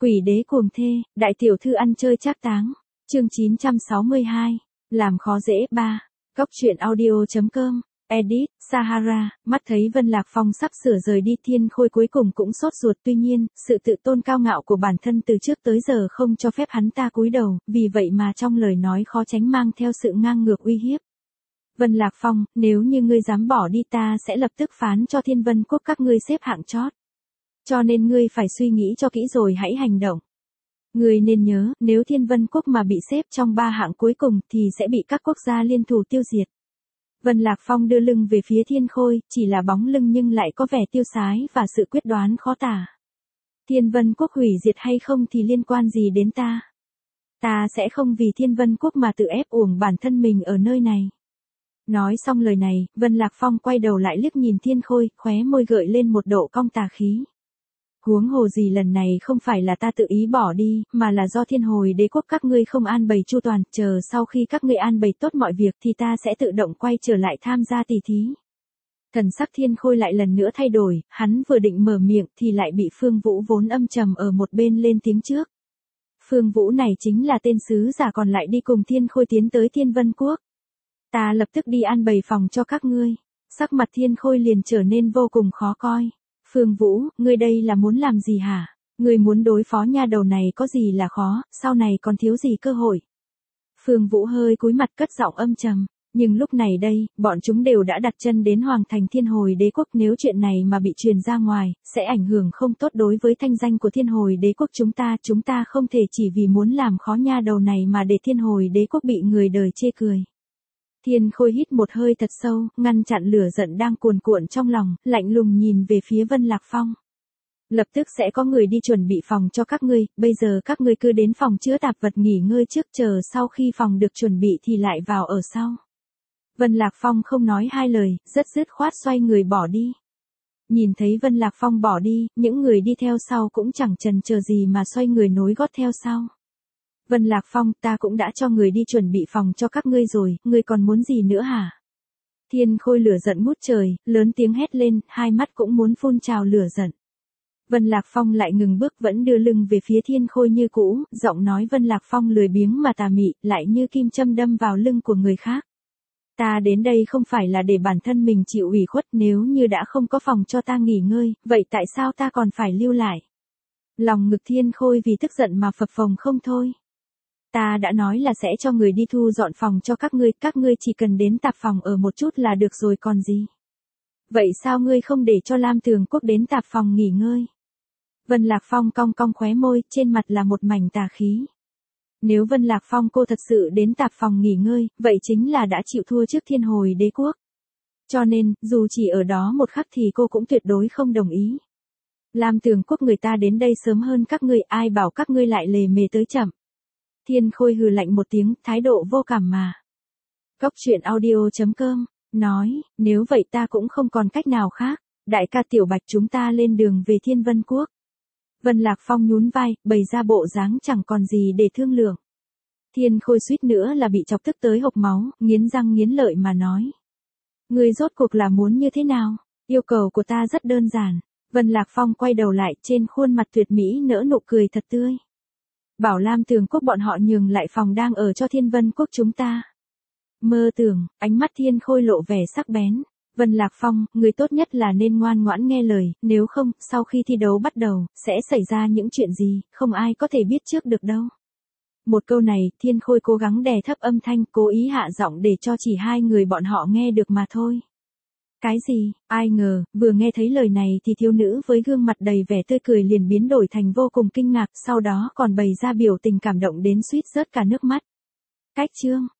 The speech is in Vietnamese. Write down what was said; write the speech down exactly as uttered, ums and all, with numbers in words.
Quỷ đế cuồng thê, đại tiểu thư ăn chơi trác táng. Chương chín trăm sáu mươi hai. Làm khó dễ ba. Cóc truyện audio.com. Edit, Sahara. Mắt thấy Vân Lạc Phong sắp sửa rời đi, Thiên Khôi cuối cùng cũng sốt ruột, tuy nhiên, sự tự tôn cao ngạo của bản thân từ trước tới giờ không cho phép hắn ta cúi đầu, vì vậy mà trong lời nói khó tránh mang theo sự ngang ngược uy hiếp. Vân Lạc Phong, nếu như ngươi dám bỏ đi ta sẽ lập tức phán cho Thiên Vân Quốc các ngươi xếp hạng chót. Cho nên ngươi phải suy nghĩ cho kỹ rồi hãy hành động. Ngươi nên nhớ, nếu Thiên Vân Quốc mà bị xếp trong ba hạng cuối cùng thì sẽ bị các quốc gia liên thủ tiêu diệt. Vân Lạc Phong đưa lưng về phía Thiên Khôi, chỉ là bóng lưng nhưng lại có vẻ tiêu sái và sự quyết đoán khó tả. Thiên Vân Quốc hủy diệt hay không thì liên quan gì đến ta? Ta sẽ không vì Thiên Vân Quốc mà tự ép uổng bản thân mình ở nơi này. Nói xong lời này, Vân Lạc Phong quay đầu lại liếc nhìn Thiên Khôi, khóe môi gợi lên một độ cong tà khí. Huống hồ gì lần này không phải là ta tự ý bỏ đi, mà là do Thiên Hồi Đế Quốc các ngươi không an bày chu toàn, chờ sau khi các ngươi an bày tốt mọi việc thì ta sẽ tự động quay trở lại tham gia tỷ thí. Thần sắc Thiên Khôi lại lần nữa thay đổi, hắn vừa định mở miệng thì lại bị Phương Vũ vốn âm trầm ở một bên lên tiếng trước. Phương Vũ này chính là tên sứ giả còn lại đi cùng Thiên Khôi tiến tới Thiên Vân Quốc. Ta lập tức đi an bày phòng cho các ngươi. Sắc mặt Thiên Khôi liền trở nên vô cùng khó coi. Phương Vũ, ngươi đây là muốn làm gì hả? Ngươi muốn đối phó nha đầu này có gì là khó, sau này còn thiếu gì cơ hội? Phương Vũ hơi cúi mặt cất giọng âm trầm, nhưng lúc này đây, bọn chúng đều đã đặt chân đến Hoàng thành Thiên Hồi Đế Quốc, nếu chuyện này mà bị truyền ra ngoài, sẽ ảnh hưởng không tốt đối với thanh danh của Thiên Hồi Đế Quốc chúng ta, chúng ta không thể chỉ vì muốn làm khó nha đầu này mà để Thiên Hồi Đế Quốc bị người đời chê cười. Thiên Khôi hít một hơi thật sâu, ngăn chặn lửa giận đang cuồn cuộn trong lòng, lạnh lùng nhìn về phía Vân Lạc Phong. Lập tức sẽ có người đi chuẩn bị phòng cho các ngươi, bây giờ các ngươi cứ đến phòng chứa tạp vật nghỉ ngơi trước, chờ sau khi phòng được chuẩn bị thì lại vào ở sau. Vân Lạc Phong không nói hai lời, rất dứt khoát xoay người bỏ đi. Nhìn thấy Vân Lạc Phong bỏ đi, những người đi theo sau cũng chẳng chần chờ gì mà xoay người nối gót theo sau. Vân Lạc Phong, ta cũng đã cho người đi chuẩn bị phòng cho các ngươi rồi, ngươi còn muốn gì nữa hả? Thiên Khôi lửa giận ngút trời, lớn tiếng hét lên, hai mắt cũng muốn phun trào lửa giận. Vân Lạc Phong lại ngừng bước, vẫn đưa lưng về phía Thiên Khôi như cũ, giọng nói Vân Lạc Phong lười biếng mà tà mị, lại như kim châm đâm vào lưng của người khác. Ta đến đây không phải là để bản thân mình chịu ủy khuất, nếu như đã không có phòng cho ta nghỉ ngơi, vậy tại sao ta còn phải lưu lại? Lòng ngực Thiên Khôi vì tức giận mà phập phồng không thôi. Ta đã nói là sẽ cho người đi thu dọn phòng cho các ngươi, các ngươi chỉ cần đến tạp phòng ở một chút là được rồi còn gì. Vậy sao ngươi không để cho Lam Tường Quốc đến tạp phòng nghỉ ngơi? Vân Lạc Phong cong cong khóe môi, trên mặt là một mảnh tà khí. Nếu Vân Lạc Phong cô thật sự đến tạp phòng nghỉ ngơi, vậy chính là đã chịu thua trước Thiên Hồi Đế Quốc. Cho nên, dù chỉ ở đó một khắc thì cô cũng tuyệt đối không đồng ý. Lam Tường Quốc người ta đến đây sớm hơn các ngươi, ai bảo các ngươi lại lề mề tới chậm. Thiên Khôi hừ lạnh một tiếng, thái độ vô cảm mà. Cóc truyện audio.com, nói, nếu vậy ta cũng không còn cách nào khác, đại ca Tiểu Bạch chúng ta lên đường về Thiên Vân Quốc. Vân Lạc Phong nhún vai, bày ra bộ dáng chẳng còn gì để thương lượng. Thiên Khôi suýt nữa là bị chọc tức tới hộc máu, nghiến răng nghiến lợi mà nói. Ngươi rốt cuộc là muốn như thế nào? Yêu cầu của ta rất đơn giản. Vân Lạc Phong quay đầu lại, trên khuôn mặt tuyệt mỹ nở nụ cười thật tươi. Bảo Lam Tường Quốc bọn họ nhường lại phòng đang ở cho Thiên Vân Quốc chúng ta. Mơ tưởng, ánh mắt Thiên Khôi lộ vẻ sắc bén. Vân Lạc Phong, người tốt nhất là nên ngoan ngoãn nghe lời, nếu không, sau khi thi đấu bắt đầu, sẽ xảy ra những chuyện gì, không ai có thể biết trước được đâu. Một câu này, Thiên Khôi cố gắng đè thấp âm thanh, cố ý hạ giọng để cho chỉ hai người bọn họ nghe được mà thôi. Cái gì? Ai ngờ, vừa nghe thấy lời này thì thiếu nữ với gương mặt đầy vẻ tươi cười liền biến đổi thành vô cùng kinh ngạc, sau đó còn bày ra biểu tình cảm động đến suýt rớt cả nước mắt. Cách chương,